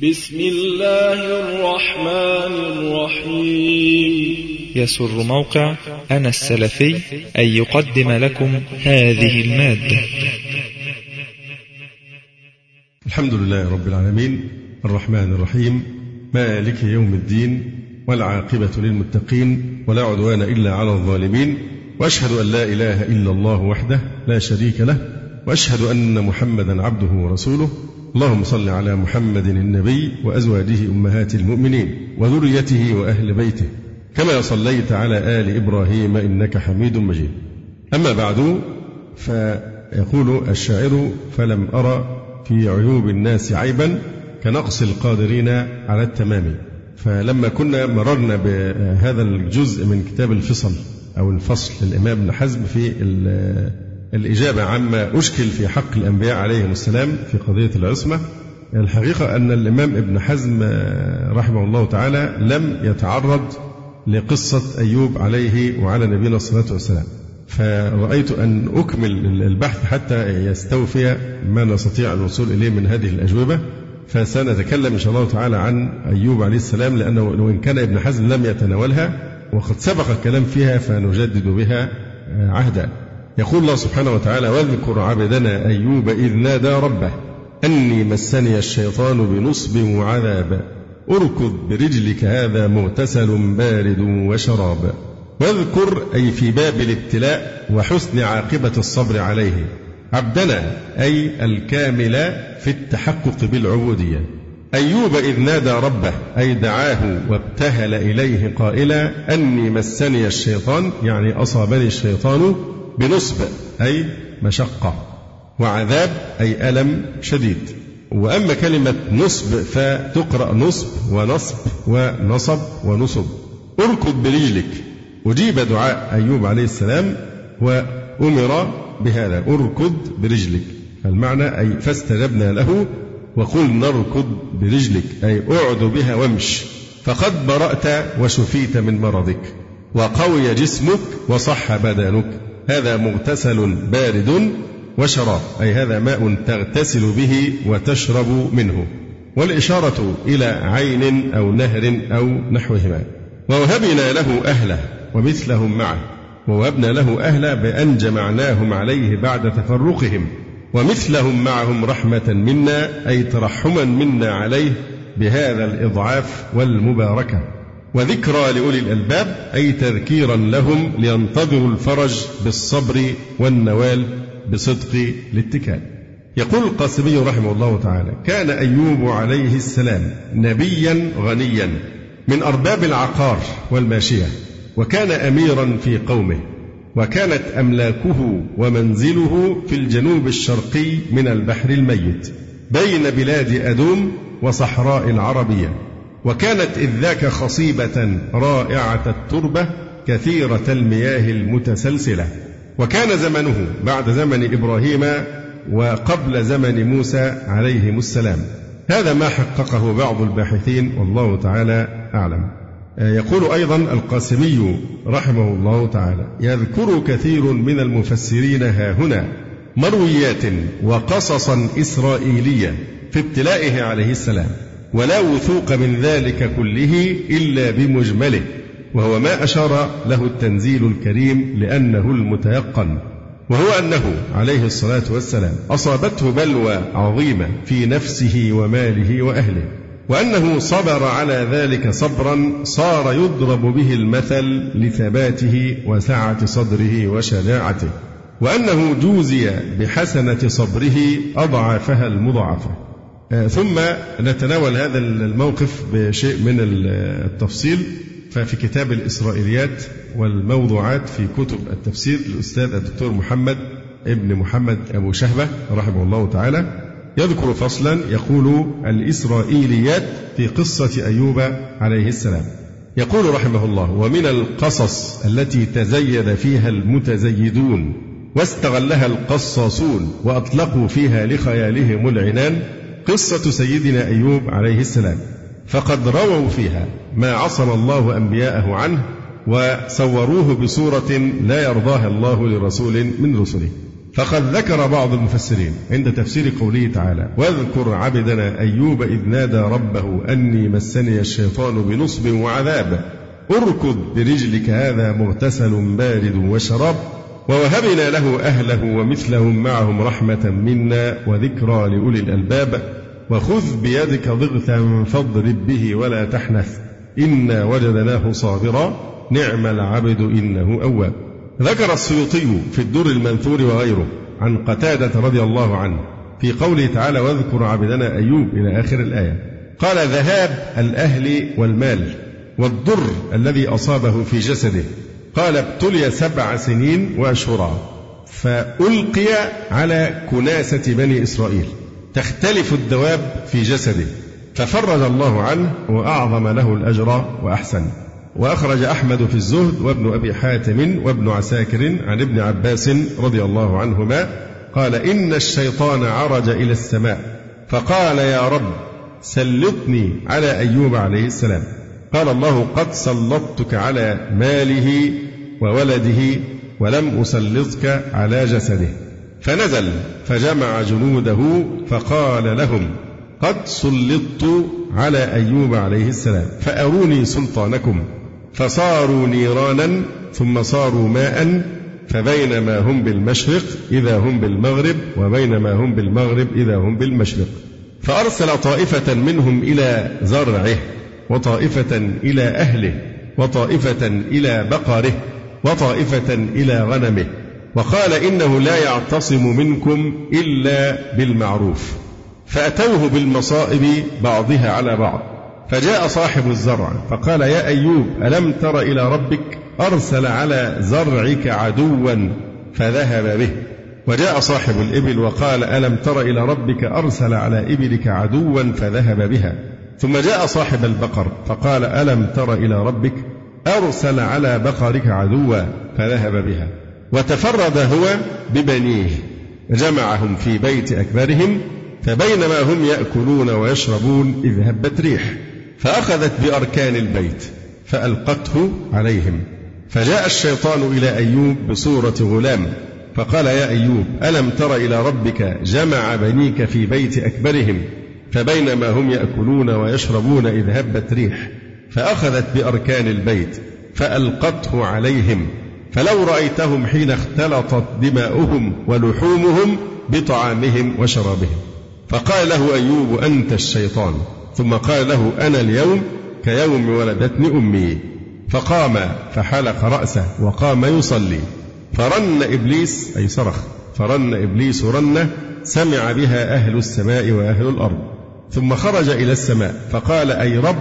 بسم الله الرحمن الرحيم. يسر موقع أنا السلفي أن يقدم لكم هذه المادة. الحمد لله رب العالمين الرحمن الرحيم مالك يوم الدين والعاقبة للمتقين ولا عدوان إلا على الظالمين، وأشهد أن لا إله إلا الله وحده لا شريك له، وأشهد أن محمدا عبده ورسوله. اللهم صل على محمد النبي وأزواجه أمهات المؤمنين وذريته وأهل بيته كما صليت على آل إبراهيم إنك حميد مجيد. أما بعد، فيقول الشاعر: فلم أرى في عيوب الناس عيبا كنقص القادرين على التمام. فلما كنا مررنا بهذا الجزء من كتاب الفصل أو الفصل للإمام ابن حزم في الإجابة عما أشكل في حق الأنبياء عليهم السلام في قضية العصمة، الحقيقة أن الإمام ابن حزم رحمه الله تعالى لم يتعرض لقصة أيوب عليه وعلى نبينا الصلاة والسلام، فرأيت أن أكمل البحث حتى يستوفي ما نستطيع الوصول إليه من هذه الأجوبة. فسنتكلم إن شاء الله تعالى عن أيوب عليه السلام، لأنه وإن كان ابن حزم لم يتناولها وقد سبق الكلام فيها فنجدد بها عهدا. يقول الله سبحانه وتعالى: واذكر عبدنا أيوب إذ نادى ربه أني مسني الشيطان بنصب وعذاب أركض برجلك هذا مغتسل بارد وشراب. واذكر أي في باب الابتلاء وحسن عاقبة الصبر عليه عبدنا أي الكامل في التحقق بالعبودية. أيوب إذ نادى ربه أي دعاه وابتهل إليه قائلا: أني مسني الشيطان يعني أصابني الشيطان بنصب أي مشقة، وعذاب أي ألم شديد. وأما كلمة نصب فتقرأ نصب ونصب ونصب ونصب. أركض برجلك، أجيب دعاء أيوب عليه السلام وأمر بهذا، أركض برجلك، المعنى أي فاستجبنا له وقلنا اركض برجلك أي أعد بها وامش، فقد برأت وشفيت من مرضك وقوي جسمك وصح بدنك، هذا مغتسل بارد وشراب أي هذا ماء تغتسل به وتشرب منه، والإشارة إلى عين أو نهر أو نحوهما. ووهبنا له أهله ومثلهم معه، ووهبنا له أهله بأن جمعناهم عليه بعد تفرقهم، ومثلهم معهم رحمة منا أي ترحما منا عليه بهذا الإضعاف والمباركة. وذكرى لأولي الألباب أي تذكيرا لهم لينتظروا الفرج بالصبر والنوال بصدق الاتكال. يقول القاسمي رحمه الله تعالى: كان أيوب عليه السلام نبيا غنيا من أرباب العقار والماشية، وكان أميرا في قومه، وكانت أملاكه ومنزله في الجنوب الشرقي من البحر الميت بين بلاد أدوم وصحراء العربية، وكانت إذ ذاك خصيبة رائعة التربة كثيرة المياه المتسلسلة، وكان زمنه بعد زمن إبراهيم وقبل زمن موسى عليهم السلام. هذا ما حققه بعض الباحثين والله تعالى أعلم. يقول أيضا القاسمي رحمه الله تعالى: يذكر كثير من المفسرين هاهنا مرويات وقصصا إسرائيلية في ابتلائه عليه السلام، ولا وثوق من ذلك كله إلا بمجمله، وهو ما أشار له التنزيل الكريم لأنه المتيقن، وهو أنه عليه الصلاة والسلام أصابته بلوى عظيمة في نفسه وماله وأهله، وأنه صبر على ذلك صبرا صار يضرب به المثل لثباته وسعة صدره وشجاعته، وأنه جوزي بحسنة صبره أضعافها المضاعفة. ثم نتناول هذا الموقف بشيء من التفصيل ففي كتاب الإسرائيليات والموضوعات في كتب التفسير للأستاذ الدكتور محمد ابن محمد أبو شهبة رحمه الله تعالى يذكر فصلا يقول: الإسرائيليات في قصة أيوب عليه السلام. يقول رحمه الله: ومن القصص التي تزيد فيها المتزيدون واستغلها القصاصون وأطلقوا فيها لخيالهم العنان قصة سيدنا أيوب عليه السلام، فقد رووا فيها ما عصم الله أنبياءه عنه وصوروه بصورة لا يرضاها الله لرسول من رسله. فقد ذكر بعض المفسرين عند تفسير قوله تعالى: واذكر عبدنا أيوب إذ نادى ربه أني مسني الشيطان بنصب وعذاب اركض برجلك هذا مغتسل بارد وشراب ووهبنا له أهله ومثلهم معهم رحمة منا وذكرى لأولي الألباب وخذ بيدك ضغثا فاضرب به ولا تحنث إنا وجدناه صابرا نعم العبد إنه أواب. ذكر السيوطي في الدر المنثور وغيره عن قتادة رضي الله عنه في قوله تعالى: واذكر عبدنا أيوب إلى آخر الآية، قال: ذهاب الأهل والمال والضر الذي أصابه في جسده. قال: ابتلي 7 سنين وأشهرا فألقي على كناسة بني إسرائيل تختلف الدواب في جسده ففرج الله عنه وأعظم له الأجر وأحسن. وأخرج أحمد في الزهد وابن أبي حاتم وابن عساكر عن ابن عباس رضي الله عنهما قال: إن الشيطان عرج إلى السماء فقال: يا رب سلطني على أيوب عليه السلام. قال الله: قد سلطتك على ماله وولده ولم أسلطك على جسده. فنزل فجمع جنوده فقال لهم: قد سلطت على أيوب عليه السلام فأروني سلطانكم. فصاروا نيرانا ثم صاروا ماء فبينما هم بالمشرق إذا هم بالمغرب وبينما هم بالمغرب إذا هم بالمشرق. فأرسل طائفة منهم إلى زرعه وطائفة إلى أهله وطائفة إلى بقره وطائفة إلى غنمه وقال: إنه لا يعتصم منكم إلا بالمعروف. فأتوه بالمصائب بعضها على بعض. فجاء صاحب الزرع فقال: يا أيوب ألم تر إلى ربك أرسل على زرعك عدوا فذهب به. وجاء صاحب الإبل وقال: ألم تر إلى ربك أرسل على إبلك عدوا فذهب بها. ثم جاء صاحب البقر فقال: ألم تر إلى ربك أرسل على بقرك عدوا فذهب بها. وتفرد هو ببنيه جمعهم في بيت أكبرهم فبينما هم يأكلون ويشربون إذ هبت ريح فأخذت بأركان البيت فألقته عليهم. فجاء الشيطان إلى أيوب بصورة غلام فقال: يا أيوب ألم تر إلى ربك جمع بنيك في بيت أكبرهم فبينما هم يأكلون ويشربون إذ هبت ريح فأخذت بأركان البيت فألقته عليهم فلو رأيتهم حين اختلطت دماؤهم ولحومهم بطعامهم وشرابهم. فقال له أيوب: أنت الشيطان. ثم قال له: أنا اليوم كيوم ولدتني أمي. فقام فحلق رأسه وقام يصلي فرن إبليس أي صرخ فرن إبليس رنة سمع بها أهل السماء وأهل الأرض. ثم خرج إلى السماء فقال: أي رب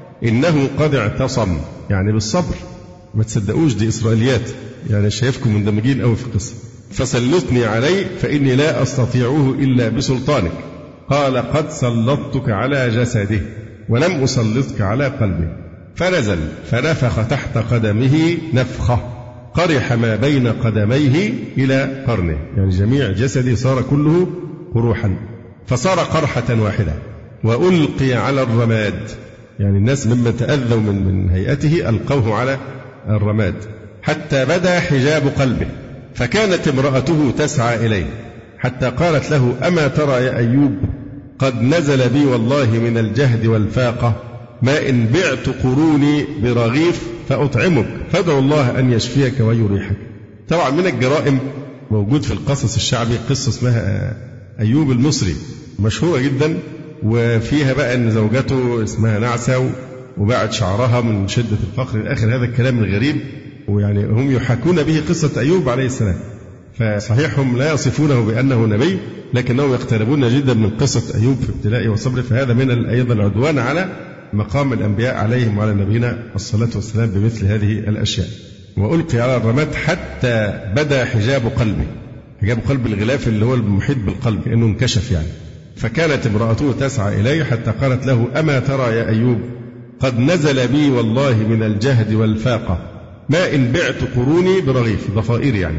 إنه قد اعتصم، يعني بالصبر، ما تصدقوش دي إسرائيليات، يعني شايفكم مندمجين أوي في القصة. فسلطني عليه فإني لا أستطيعه إلا بسلطانك. قال: قد سلطتك على جسده ولم أسلطك على قلبه. فنزل فنفخ تحت قدمه نفخة قرح ما بين قدميه إلى قرنه، يعني جميع جسده صار كله قروحا فصار قرحة واحدة. وألقي على الرماد، يعني الناس مما تأذوا من هيئته ألقوه على الرماد حتى بدا حجاب قلبه. فكانت امرأته تسعى إليه حتى قالت له: أما ترى يا أيوب قد نزل بي والله من الجهد والفاقة ما إن بعت قروني برغيف فأطعمك فادعو الله أن يشفيك ويريحك. طبعا من الجرائم موجود في القصص الشعبي قصة اسمها أيوب المصري مشهورة جدا، وفيها بقى أن زوجته اسمها نعسة وباعت شعرها من شدة الفقر إلى آخر هذا الكلام الغريب. ويعني هم يحكون به قصة أيوب عليه السلام، فصحيح هم لا يصفونه بأنه نبي لكنهم يقتربون جدا من قصة أيوب في ابتلائه وصبره. فهذا من أيضا العدوان على مقام الأنبياء عليهم وعلى نبينا الصلاة والسلام بمثل هذه الأشياء. وألقي على الرماد حتى بدا حجاب قلبه، حجاب قلب الغلاف اللي هو المحيط بالقلب كأنه انكشف يعني. فكانت امرأته تسعى إليه حتى قالت له: أما ترى يا أيوب قد نزل بي والله من الجهد والفاقة ما إن بعت قروني برغيف، ضفائر يعني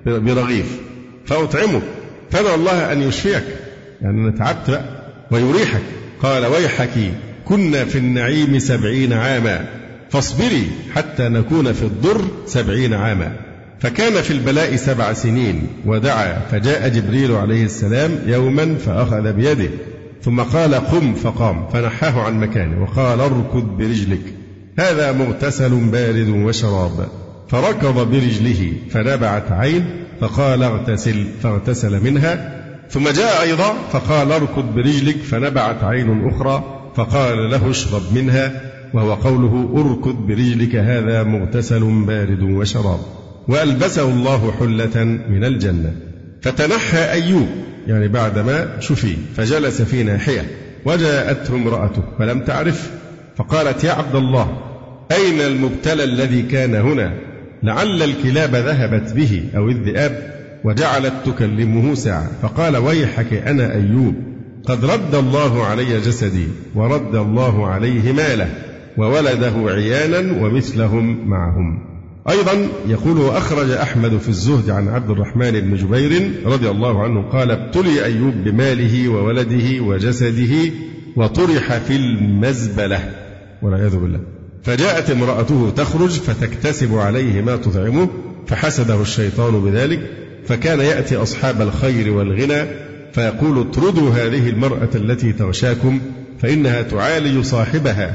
برغيف فأطعمك فادعو الله أن يشفيك، يعني أنا تعبت بقى ويريحك. قال: ويحك كنا في النعيم 70 عاما فاصبري حتى نكون في الضر 70 عاما. فكان في البلاء 7 سنين، ودعا فجاء جبريل عليه السلام يوما فأخذ بيده ثم قال قم، فقام فنحاه عن مكانه وقال اركض برجلك، هذا مغتسل بارد وشراب، فركض برجله فنبعت عين فقال اغتسل، فاغتسل منها. ثم جاء أيضا فقال اركض برجلك فنبعت عين أخرى فقال له اشرب منها، وهو قوله اركض برجلك هذا مغتسل بارد وشراب. وألبسه الله حلة من الجنة. فتنحى أيوب يعني بعدما شفي فجلس في ناحية، وجاءته امرأته فلم تعرف فقالت يا عبد الله أين المبتلى الذي كان هنا؟ لعل الكلاب ذهبت به أو الذئاب. وجعلت تكلمه ساعة فقال ويحك أنا أيوب، قد رد الله علي جسدي ورد الله عليه ماله وولده عيانا ومثلهم معهم. أيضا يقول وأخرج أحمد في الزهد عن عبد الرحمن بن جبير رضي الله عنه قال ابتلي أيوب بماله وولده وجسده وطرح في المزبلة والعياذ بالله. فجاءت امرأته تخرج فتكتسب عليه ما تطعمه، فحسده الشيطان بذلك، فكان يأتي أصحاب الخير والغنى فيقول اطردوا هذه المرأة التي تغشاكم فإنها تعالج صاحبها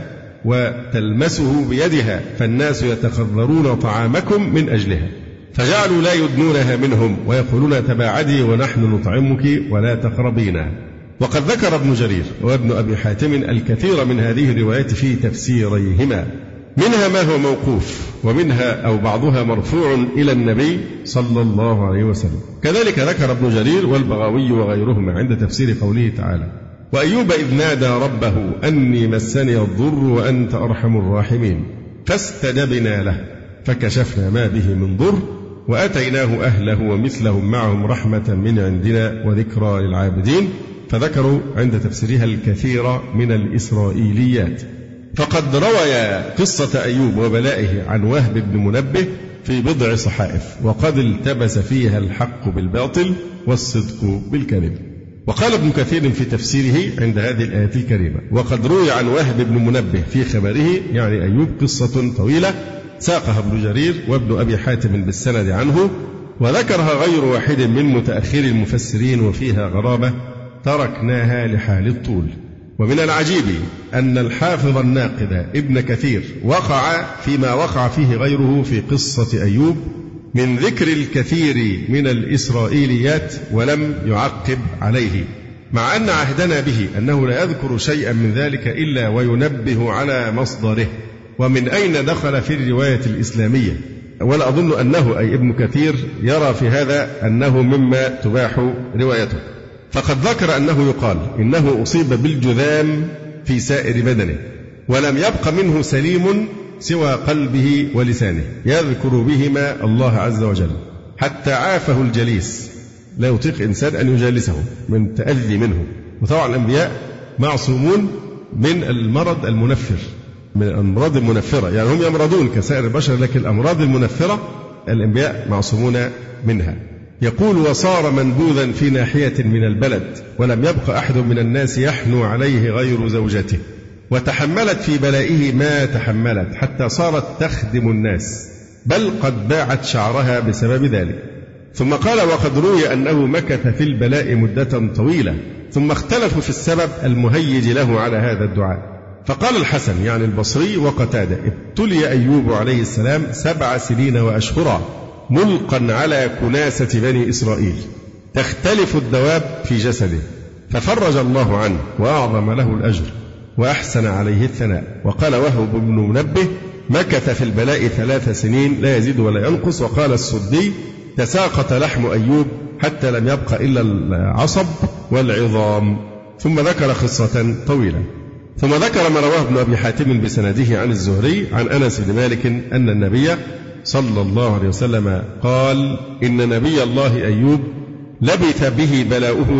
وتلمسه بيدها، فالناس يتخذرون طعامكم من أجلها. فجعلوا لا يدنونها منهم ويقولون تباعدي ونحن نطعمك ولا تقربينا. وقد ذكر ابن جرير وابن أبي حاتم الكثير من هذه الروايات في تفسيريهما، منها ما هو موقوف ومنها أو بعضها مرفوع إلى النبي صلى الله عليه وسلم. كذلك ذكر ابن جرير والبغاوي وغيرهما عند تفسير قوله تعالى وأيوب إذ نادى ربه أني مسني الضر وأنت أرحم الراحمين فاستجبنا له فكشفنا ما به من ضر وأتيناه أهله ومثلهم معهم رحمة من عندنا وذكرى للعابدين. فذكروا عند تفسيرها الكثير من الإسرائيليات. فقد روي قصة أيوب وبلائه عن وهب بن منبه في بضع صحائف، وقد التبس فيها الحق بالباطل والصدق بالكذب. وقال ابن كثير في تفسيره عند هذه الآية الكريمة وقد روي عن وهب بن منبه في خبره يعني أيوب قصة طويلة ساقها ابن جرير وابن أبي حاتم بالسند عنه، وذكرها غير واحد من متأخر المفسرين وفيها غرابة تركناها لحال الطول. ومن العجيب أن الحافظ الناقد ابن كثير وقع فيما وقع فيه غيره في قصة أيوب من ذكر الكثير من الإسرائيليات ولم يعقب عليه، مع أن عهدنا به أنه لا يذكر شيئا من ذلك إلا وينبه على مصدره ومن أين دخل في الرواية الإسلامية. ولا أظن أنه أي ابن كثير يرى في هذا أنه مما تباح روايته. فقد ذكر أنه يقال إنه أصيب بالجذام في سائر بدنه ولم يبق منه سليم سوى قلبه ولسانه يذكر بهما الله عز وجل حتى عافه الجليس، لا يطيق إنسان أن يجالسه من تأذي منه. وطبعا الأنبياء معصومون من المرض المنفر، من الأمراض المنفرة، يعني هم يمرضون كسائر البشر لكن الأمراض المنفرة الأنبياء معصومون منها. يقول وصار منبوذا في ناحية من البلد ولم يبق أحد من الناس يحنو عليه غير زوجته، وتحملت في بلائه ما تحملت حتى صارت تخدم الناس بل قد باعت شعرها بسبب ذلك. ثم قال وقد روي أنه مكث في البلاء مدة طويلة ثم اختلفوا في السبب المهيج له على هذا الدعاء. فقال الحسن يعني البصري وقتادة ابتلي أيوب عليه السلام 7 سنين وأشهرا ملقا على كناسة بني إسرائيل تختلف الدواب في جسده، ففرج الله عنه وأعظم له الأجر وأحسن عليه الثناء. وقال وهب بن منبه مكث في البلاء 3 سنين لا يزيد ولا ينقص. وقال السدي تساقط لحم أيوب حتى لم يبق إلا العصب والعظام. ثم ذكر قصة طويلة. ثم ذكر ما رواه ابن أبي حاتم بسنده عن الزهري عن أنس بن مالك أن النبي صلى الله عليه وسلم قال إن نبي الله أيوب لبث به بلاؤه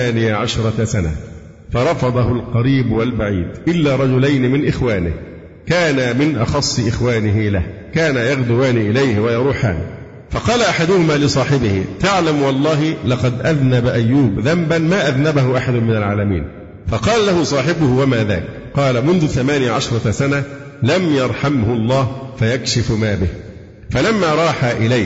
18 سنة فرفضه القريب والبعيد إلا رجلين من إخوانه كان من أخص إخوانه له كان يغدوان إليه ويروحان. فقال أحدهما لصاحبه تعلم والله لقد أذنب أيوب ذنبا ما أذنبه أحد من العالمين. فقال له صاحبه وما ذاك؟ قال منذ 18 سنة لم يرحمه الله فيكشف ما به. فلما راح إليه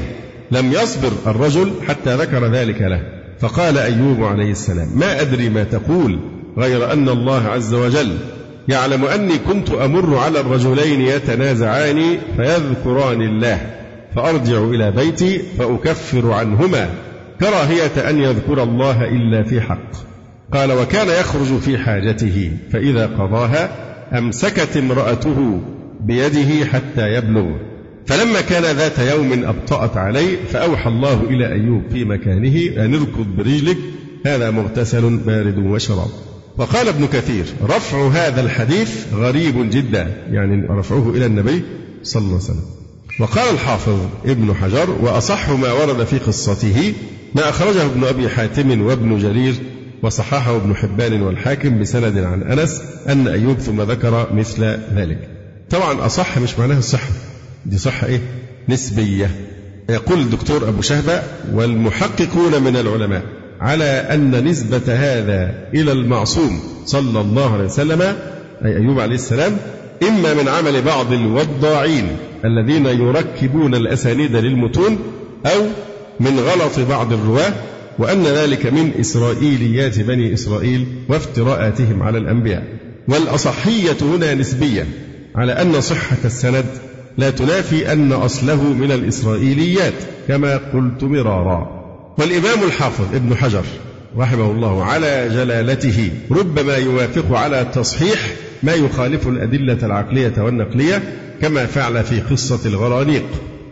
لم يصبر الرجل حتى ذكر ذلك له، فقال أيوب عليه السلام: ما أدري ما تقول، غير أن الله عز وجل يعلم أني كنت أمر على الرجلين يتنازعان فيذكران الله، فأرجع إلى بيتي فأكفر عنهما كراهية أن يذكر الله إلا في حق. قال: وكان يخرج في حاجته فإذا قضاها أمسكت امرأته بيده حتى يبلغ، فلما كان ذات يوم أبطأت عليه فأوحى الله إلى أيوب في مكانه أن اركض برجلك، هذا مغتسل بارد وشراب. وقال ابن كثير: رفع هذا الحديث غريب جدا، يعني رفعه إلى النبي صلى الله عليه وسلم. وقال الحافظ ابن حجر: وأصح ما ورد في قصته ما أخرجه ابن أبي حاتم وابن جرير وصححه ابن حبان والحاكم بسند عن أنس أن أيوب ثم ذكر مثل ذلك. طبعا أصح مش معناها الصحة، دي صحة إيه؟ نسبية. يقول الدكتور أبو شهبة: والمحققون من العلماء على أن نسبة هذا إلى المعصوم صلى الله عليه وسلم أي أيوب عليه السلام إما من عمل بعض الوضاعين الذين يركبون الأسانيد للمتون، أو من غلط بعض الرواة، وأن ذلك من إسرائيليات بني إسرائيل وافتراءاتهم على الأنبياء. والأصحية هنا نسبية، على أن صحة السند لا تنافي أن أصله من الإسرائيليات كما قلت مرارا. والإمام الحافظ ابن حجر رحمه الله على جلالته ربما يوافق على تصحيح ما يخالف الأدلة العقلية والنقلية، كما فعل في قصة الغرانيق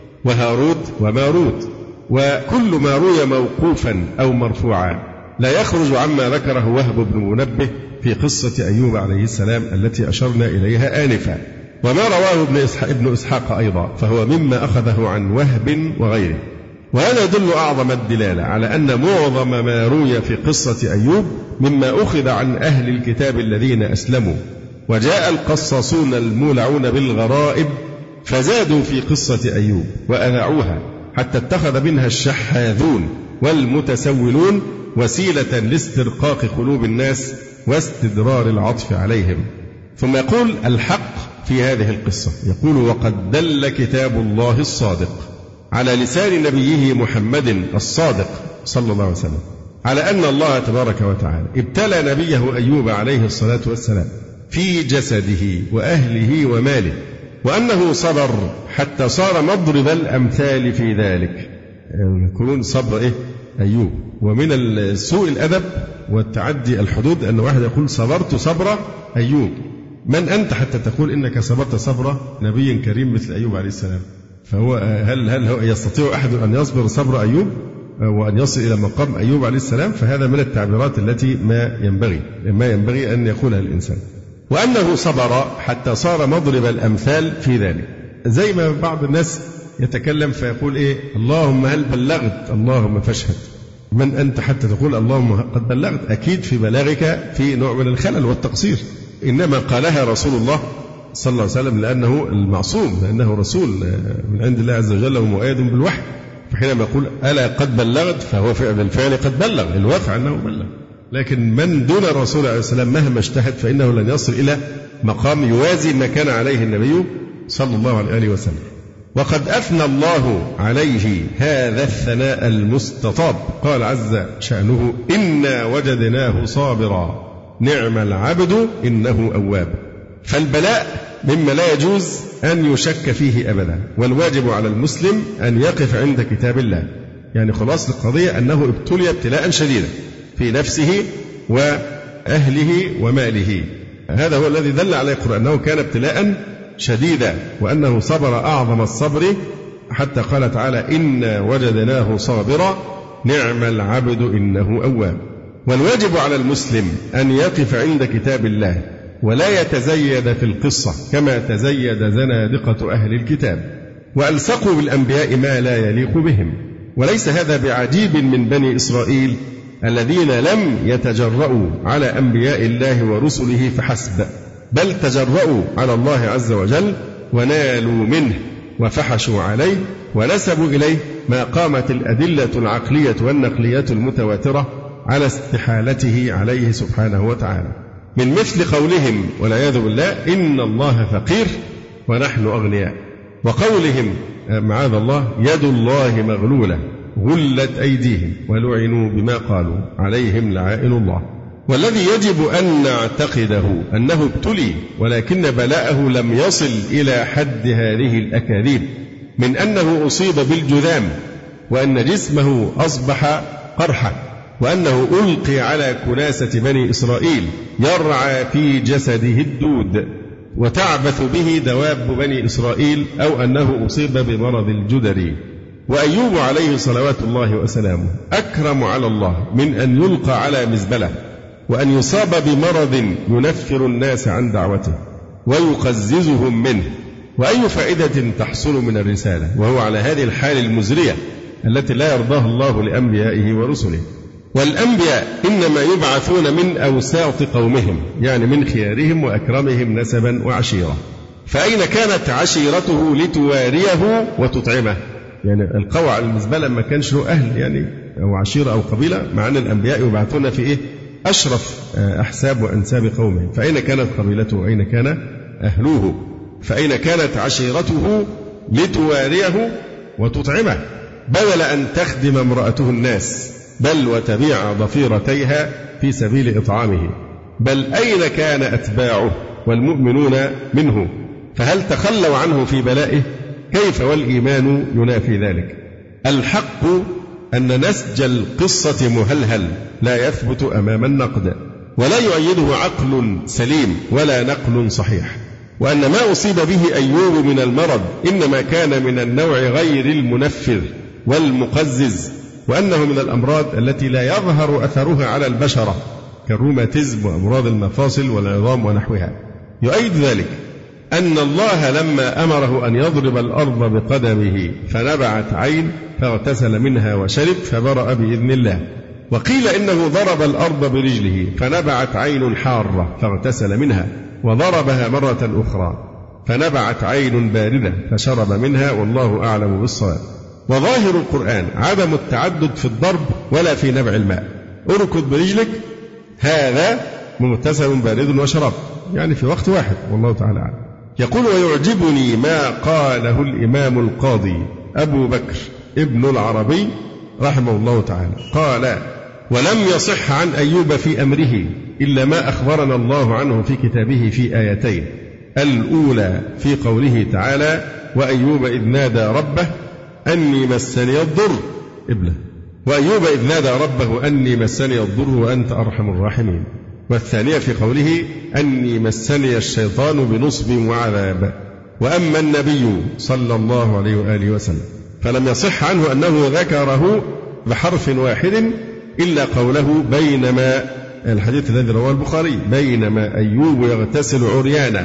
وهاروت وماروت. وكل ما روي موقوفا أو مرفوعا لا يخرج عما ذكره وهب بن منبه في قصة أيوب عليه السلام التي أشرنا إليها آنفا. وما رواه ابن إسحاق أيضا فهو مما أخذه عن وهب وغيره. وهذا يدل أعظم الدلالة على أن معظم ما روي في قصة أيوب مما أخذ عن أهل الكتاب الذين أسلموا، وجاء القصاصون المولعون بالغرائب فزادوا في قصة أيوب وأذاعوها حتى اتخذ منها الشحاذون والمتسولون وسيلة لاسترقاق قلوب الناس واستدرار العطف عليهم. ثم يقول الحق في هذه القصة، يقول: وقد دل كتاب الله الصادق على لسان نبيه محمد الصادق صلى الله عليه وسلم على أن الله تبارك وتعالى ابتلى نبيه أيوب عليه الصلاة والسلام في جسده وأهله وماله، وأنه صبر حتى صار مضرب الأمثال في ذلك. يكون صبر إيه؟ أيوب. ومن سوء الأدب والتعدي الحدود أن واحد يقول صبرت صبر أيوب. من أنت حتى تقول إنك صبرت صبر نبي كريم مثل أيوب عليه السلام؟ فهو هل هو يستطيع أحد أن يصبر صبر أيوب وأن يصل إلى مقام أيوب عليه السلام؟ فهذا من التعبيرات التي ما ينبغي أن يقولها الإنسان. وأنه صبر حتى صار مضرب الأمثال في ذلك. زي ما بعض الناس يتكلم فيقول إيه؟ اللهم هل بلغت؟ اللهم فاشهد. من أنت حتى تقول اللهم قد بلغت؟ أكيد في بلاغك في نوع من الخلل والتقصير، إنما قالها رسول الله صلى الله عليه وسلم لأنه المعصوم، لأنه رسول من عند الله عز وجل ومؤيد بالوحي. فحينما يقول ألا قد بلغت فهو بالفعل قد بلغ، الواقع أنه بلغ. لكن من دون الرسول عليه السلام مهما اجتهد فإنه لن يصل إلى مقام يوازي ما كان عليه النبي صلى الله عليه وسلم. وقد أثنى الله عليه هذا الثناء المستطاب، قال عز شأنه: إنا وجدناه صابرا نعم العبد إنه أواب. فالبلاء مما لا يجوز أن يشك فيه أبدا، والواجب على المسلم أن يقف عند كتاب الله. يعني خلاص القضية أنه ابتلي ابتلاء شديدا في نفسه وأهله وماله. هذا هو الذي دل عليه القرآن أنه كان ابتلاء شديدا، وأنه صبر أعظم الصبر، حتى قال تعالى: إنا وجدناه صابرا نعم العبد إنه أواب. والواجب على المسلم أن يقف عند كتاب الله ولا يتزيد في القصة كما تزيد زنادقة أهل الكتاب، وألصقوا بالأنبياء ما لا يليق بهم. وليس هذا بعجيب من بني إسرائيل الذين لم يتجرؤوا على أنبياء الله ورسله فحسب، بل تجرؤوا على الله عز وجل ونالوا منه وفحشوا عليه ونسبوا إليه ما قامت الأدلة العقلية والنقلية المتواترة على استحالته عليه سبحانه وتعالى، من مثل قولهم والعياذ بالله: إن الله فقير ونحن أغنياء، وقولهم معاذ الله يد الله مغلولة غلت أيديهم ولعنوا بما قالوا عليهم لعائن الله. والذي يجب أن نعتقده أنه ابتلي ولكن بلاءه لم يصل إلى حد هذه الأكاذيب من أنه أصيب بالجذام وأن جسمه أصبح قرحا وأنه ألقي على كناسة بني إسرائيل يرعى في جسده الدود وتعبث به دواب بني إسرائيل أو أنه أصيب بمرض الجدري. وأيوب عليه صلوات الله وسلامه أكرم على الله من أن يلقى على مزبلة وأن يصاب بمرض ينفر الناس عن دعوته ويقززهم منه. وأي فائدة تحصل من الرسالة وهو على هذه الحال المزرية التي لا يرضاها الله لأنبيائه ورسله. والأنبياء إنما يبعثون من أوساط قومهم يعني من خيارهم وأكرمهم نسبا وعشيرة. فأين كانت عشيرته لتواريه وتطعمه؟ يعني القوع على المزبلة ما كانش له أهل يعني أو عشيرة أو قبيلة، مع أن الأنبياء يبعثون في أشرف أحساب وأنساب قومه. فأين كانت قبيلته وأين كان أهلوه؟ فأين كانت عشيرته لتواريه وتطعمه بدل أن تخدم امرأته الناس بل وتبيع ضفيرتيها في سبيل إطعامه؟ بل أين كان أتباعه والمؤمنون منه؟ فهل تخلوا عنه في بلائه؟ كيف والإيمان ينافي ذلك؟ الحق أن نسج القصة مهلهل لا يثبت أمام النقد ولا يؤيده عقل سليم ولا نقل صحيح، وأن ما أصيب به أيوب من المرض إنما كان من النوع غير المنفر والمقزز، وأنه من الأمراض التي لا يظهر أثرها على البشرة كالروماتيزم وأمراض المفاصل والعظام ونحوها. يؤيد ذلك أن الله لما أمره أن يضرب الأرض بقدمه فنبعت عين فاغتسل منها وشرب فبرأ بإذن الله. وقيل إنه ضرب الأرض برجله فنبعت عين حارة فاغتسل منها وضربها مرة أخرى فنبعت عين باردة فشرب منها والله أعلم بالصواب. وظاهر القرآن عدم التعدد في الضرب ولا في نبع الماء. اركض برجلك هذا مغتسل بارد وشراب يعني في وقت واحد والله تعالى أعلم. يقول ويعجبني ما قاله الإمام القاضي أبو بكر ابن العربي رحمه الله تعالى قال ولم يصح عن أيوب في أمره إلا ما أخبرنا الله عنه في كتابه في آيتين. الأولى في قوله تعالى وأيوب إذ نادى ربه أني مسني الضر وأيوب إذ نادى ربه أني مسني الضر وأنت أرحم الراحمين. والثانية في قوله أني مسني الشيطان بنصب وعذاب. وأما النبي صلى الله عليه وآله وسلم فلم يصح عنه أنه ذكره بحرف واحد إلا قوله بينما الحديث الذي رواه البخاري بينما أيوب يغتسل عريانا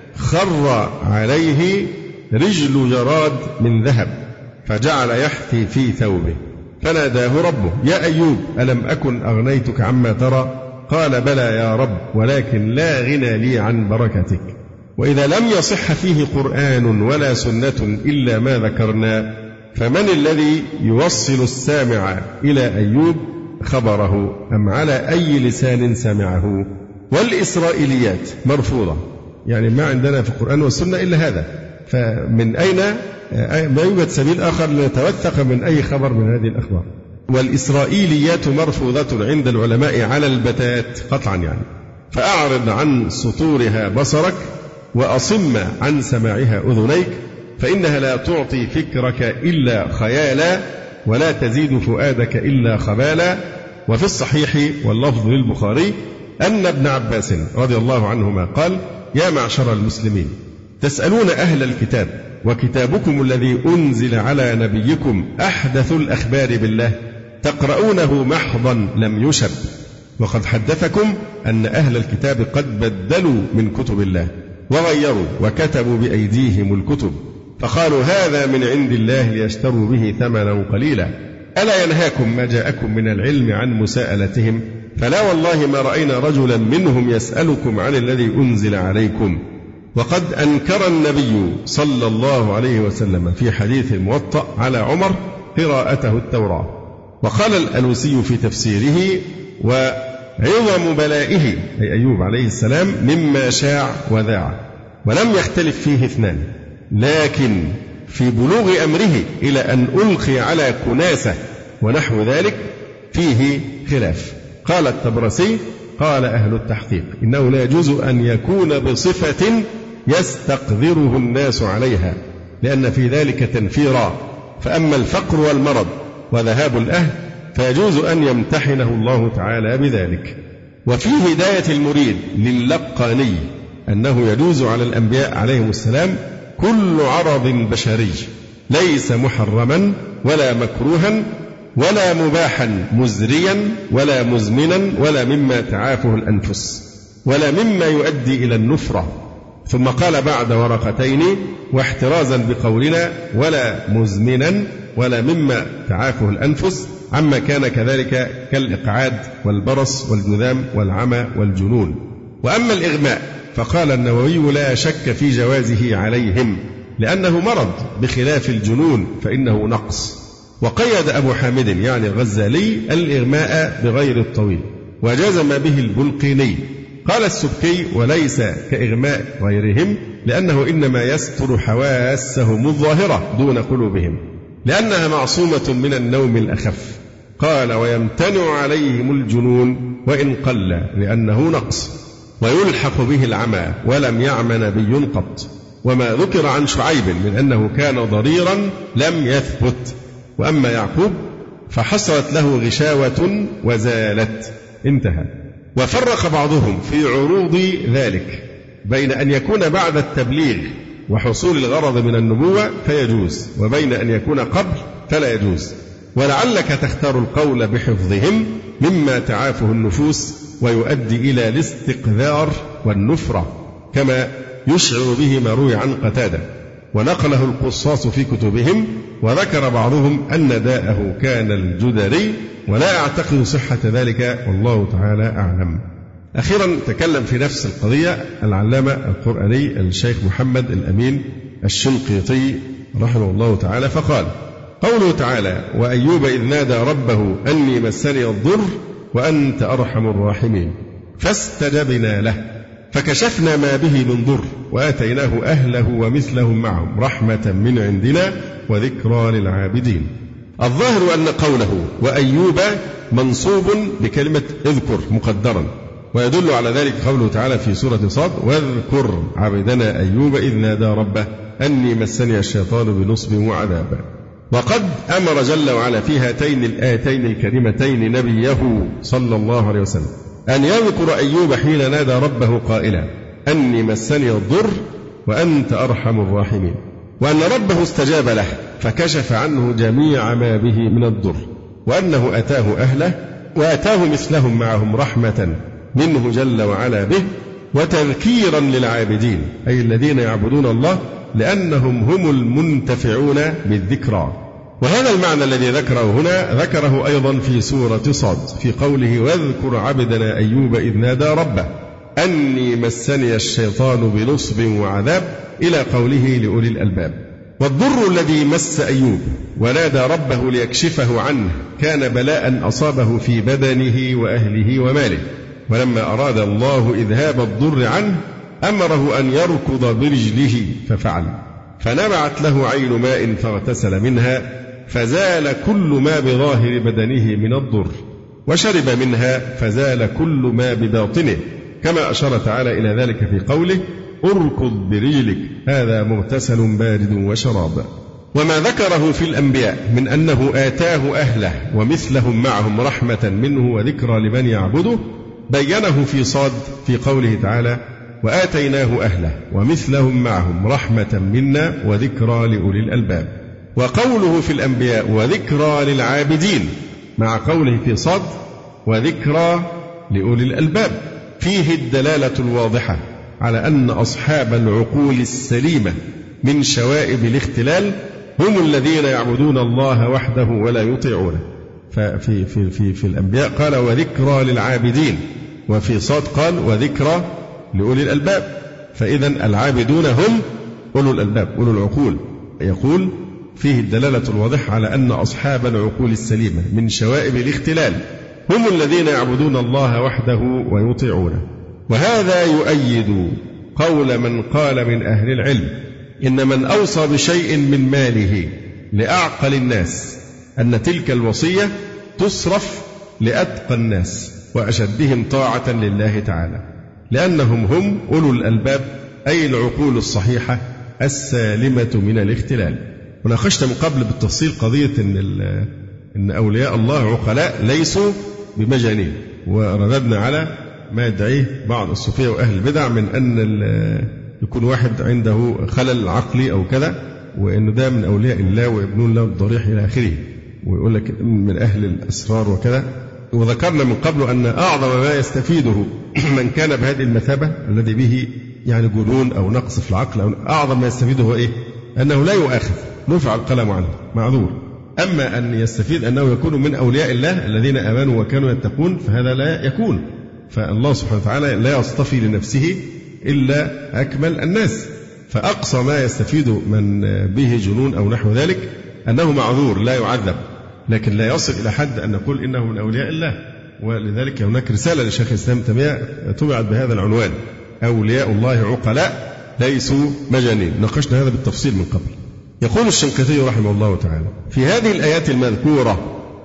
خر عليه رجل جراد من ذهب فجعل يحثي في ثوبه فناداه ربه يا أيوب ألم أكن أغنيتك عما ترى قال بلى يا رب ولكن لا غنى لي عن بركتك. وإذا لم يصح فيه قرآن ولا سنة إلا ما ذكرنا فمن الذي يوصل السامع إلى أيوب خبره أم على أي لسان سمعه؟ والإسرائيليات مرفوضة يعني ما عندنا في القرآن والسنة إلا هذا، فمن أين ما يوجد سبيل آخر لنتوثق من أي خبر من هذه الأخبار؟ والإسرائيليات مرفوضة عند العلماء على البتات قطعا يعني. فأعرض عن سطورها بصرك وأصم عن سماعها أذنيك فإنها لا تعطي فكرك إلا خيالا ولا تزيد فؤادك إلا خبالا. وفي الصحيح واللفظ للبخاري أن ابن عباس رضي الله عنهما قال يا معشر المسلمين تسألون أهل الكتاب وكتابكم الذي أنزل على نبيكم أحدث الأخبار بالله تقرؤونه محضا لم يشب وقد حدثكم أن أهل الكتاب قد بدلوا من كتب الله وغيروا وكتبوا بأيديهم الكتب فقالوا هذا من عند الله ليشتروا به ثمنا قليلا. ألا ينهاكم ما جاءكم من العلم عن مساءلتهم فلا والله ما رأينا رجلا منهم يسألكم عن الذي أنزل عليكم. وقد أنكر النبي صلى الله عليه وسلم في حديث الموطأ على عمر قراءته التوراة. وقال الألوسي في تفسيره وعظم بلائه أي أيوب عليه السلام مما شاع وذاع ولم يختلف فيه اثنان لكن في بلوغ أمره إلى أن ألقي على كناسة ونحو ذلك فيه خلاف. قال الطبرسي قال أهل التحقيق إنه لا يجوز أن يكون بصفة يستقدره الناس عليها، لأن في ذلك تنفيرا. فأما الفقر والمرض وذهاب الأهل فيجوز أن يمتحنه الله تعالى بذلك. وفي هداية المريد للقاني أنه يجوز على الأنبياء عليهم السلام كل عرض بشري ليس محرما ولا مكروها ولا مباحا مزريا ولا مزمنا ولا مما تعافه الأنفس ولا مما يؤدي إلى النفرة. ثم قال بعد ورقتين واحترازا بقولنا ولا مزمنا ولا مما تعافه الأنفس عما كان كذلك كالإقعاد والبرص والجذام والعمى والجنون. وأما الإغماء فقال النووي لا شك في جوازه عليهم لأنه مرض بخلاف الجنون فإنه نقص. وقيد أبو حامد يعني الغزالي الإغماء بغير الطويل وجزم به البلقيني. قال السبكي وليس كإغماء غيرهم لأنه إنما يستر حواسهم الظاهرة دون قلوبهم لأنها معصومة من النوم الأخف. قال ويمتنع عليهم الجنون وإن قل لأنه نقص ويلحق به العمى ولم يعم نبي قط. وما ذكر عن شعيب من أنه كان ضريرا لم يثبت. وأما يعقوب فحصلت له غشاوة وزالت. انتهى. وفرق بعضهم في عروض ذلك بين أن يكون بعد التبليغ وحصول الغرض من النبوة فيجوز وبين أن يكون قبل فلا يجوز. ولعلك تختار القول بحفظهم مما تعافه النفوس ويؤدي إلى الاستقذار والنفرة كما يشعر به ما روي عن قتادة ونقله القصاص في كتبهم. وذكر بعضهم أن داءه كان الجدري ولا أعتقد صحة ذلك والله تعالى أعلم. أخيرا تكلم في نفس القضية العلامة القرآني الشيخ محمد الأمين الشنقيطي رحمه الله تعالى فقال قوله تعالى وأيوب إذ نادى ربه أني مسني الضر وأنت أرحم الراحمين فاستجبنا له فكشفنا ما به من ضر وآتيناه أهله ومثلهم معهم رحمة من عندنا وذكرى للعابدين. الظاهر أن قوله وأيوب منصوب بكلمة اذكر مقدرا ويدل على ذلك قوله تعالى في سورة صاد واذكر عبدنا أيوب إذ نادى ربه أني مسني الشيطان بنصب وعذاب. وقد أمر جل وعلا في هاتين الآيتين الكريمتين نبيه صلى الله عليه وسلم أن يذكر أيوب حين نادى ربه قائلا أني مسني الضر وأنت أرحم الراحمين وأن ربه استجاب له فكشف عنه جميع ما به من الضر وأنه أتاه أهله وأتاه مثلهم معهم رحمة منه جل وعلا به وتذكيرا للعابدين أي الذين يعبدون الله لأنهم هم المنتفعون بالذكرى. وهذا المعنى الذي ذكره هنا ذكره أيضا في سورة صاد في قوله واذكر عبدنا أيوب إذ نادى ربه أني مسني الشيطان بنصب وعذاب إلى قوله لأولي الألباب. والضر الذي مس أيوب ونادى ربه ليكشفه عنه كان بلاء أصابه في بدنه وأهله وماله ولما أراد الله إذهاب الضر عنه أمره أن يركض برجله ففعل فنبعت له عين ماء فاغتسل منها فزال كل ما بظاهر بدنه من الضر وشرب منها فزال كل ما بباطنه كما أشار تعالى إلى ذلك في قوله اركض برجلك هذا مغتسل بارد وشراب. وما ذكره في الأنبياء من أنه آتاه أهله ومثلهم معهم رحمة منه وذكرى لمن يعبده بينه في صاد في قوله تعالى وآتيناه أهله ومثلهم معهم رحمة منا وذكرى لأولي الألباب. وقوله في الأنبياء وذكرى للعابدين مع قوله في صاد وذكرى لأولي الألباب فيه الدلالة الواضحة على أن أصحاب العقول السليمة من شوائب الاختلال هم الذين يعبدون الله وحده ولا يطيعونه. ففي في في في الأنبياء قال وذكرى للعابدين وفي صاد قال وذكرى لأولي الألباب. فإذا العابدون هم أولو الألباب أولو العقول. يقول فيه الدلالة الواضحة على أن أصحاب العقول السليمة من شوائب الاختلال هم الذين يعبدون الله وحده ويطيعونه. وهذا يؤيد قول من قال من أهل العلم إن من أوصى بشيء من ماله لأعقل الناس أن تلك الوصية تصرف لأتقى الناس وأشدهم طاعة لله تعالى، لأنهم هم أولو الألباب، أي العقول الصحيحة السالمة من الاختلال. وناقشت من قبل بالتفصيل قضية إن أولياء الله عقلاء ليسوا بمجانين، ورددنا على ما يدعيه بعض الصوفية وأهل البدع من أن يكون واحد عنده خلل عقلي أو كذا، وإنه ده من أولياء الله ويبنون له الضريح إلى آخره، ويقول لك من أهل الأسرار وكذا. وذكرنا من قبل أن أعظم ما يستفيده من كان بهذه المثابة الذي به يعني جنون أو نقص في العقل، أو أعظم ما يستفيده هو إيه؟ أنه لا يؤاخذ، رفع القلم عنه، معذور. أما أن يستفيد أنه يكون من أولياء الله الذين آمنوا وكانوا يتقون، فهذا لا يكون. فالله سبحانه وتعالى لا يصطفي لنفسه إلا أكمل الناس، فأقصى ما يستفيد من به جنون أو نحو ذلك أنه معذور لا يعذب، لكن لا يصل إلى حد أن نقول إنه من أولياء الله. ولذلك هناك رسالة لشيخ الإسلام تيمية طبعت بهذا العنوان: أولياء الله عقلاء ليسوا مجانين. ناقشنا هذا بالتفصيل من قبل. يقول الشنقيطي رحمه الله تعالى: في هذه الآيات المذكورة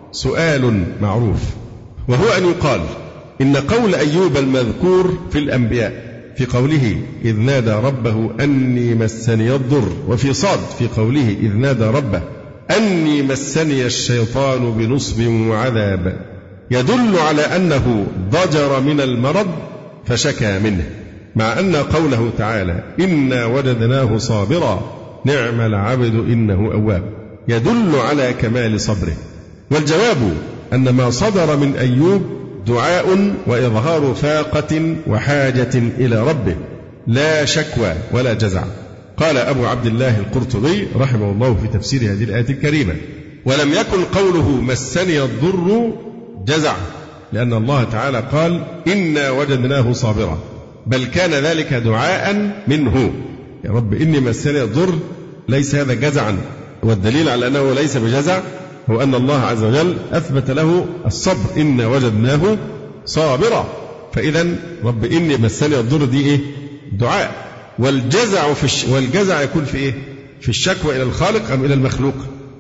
سؤال معروف، وهو أن يقال إن قول أيوب المذكور في الأنبياء في قوله إذ نادى ربه أني مسني الضر، وفي صاد في قوله إذ نادى ربه أني مسني الشيطان بنصب وعذاب، يدل على أنه ضجر من المرض فشكى منه، مع أن قوله تعالى إنا وجدناه صابرا نعم العبد إنه أواب يدل على كمال صبره. والجواب أن ما صدر من أيوب دعاء وإظهار فاقة وحاجة إلى ربه، لا شكوى ولا جزع. قال أبو عبد الله القرطبي رحمه الله في تفسير هذه الآية الكريمة: ولم يكن قوله مسني الضر جزع، لأن الله تعالى قال إنا وجدناه صابرا، بل كان ذلك دعاء منه: يا رب إني مسني الضر. ليس هذا جزعا، والدليل على أنه ليس بجزع هو أن الله عز وجل أثبت له الصبر: إنا وجدناه صابرا. فإذا رب إني مسني الضر دي إيه؟ دعاء. والجزع يكون في إيه؟ في الشكوى إلى الخالق أم إلى المخلوق؟